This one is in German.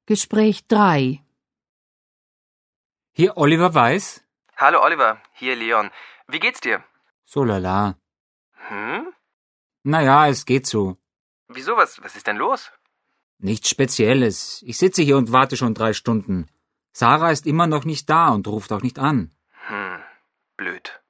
Gespräch 3. Hier Oliver Weiß. Hallo Oliver, hier Leon. Wie geht's dir? So lala. Hm? Naja, es geht so. Wieso, was ist denn los? Nichts Spezielles. Ich sitze hier und warte schon 3 Stunden. Sarah ist immer noch nicht da und ruft auch nicht an. Blöd.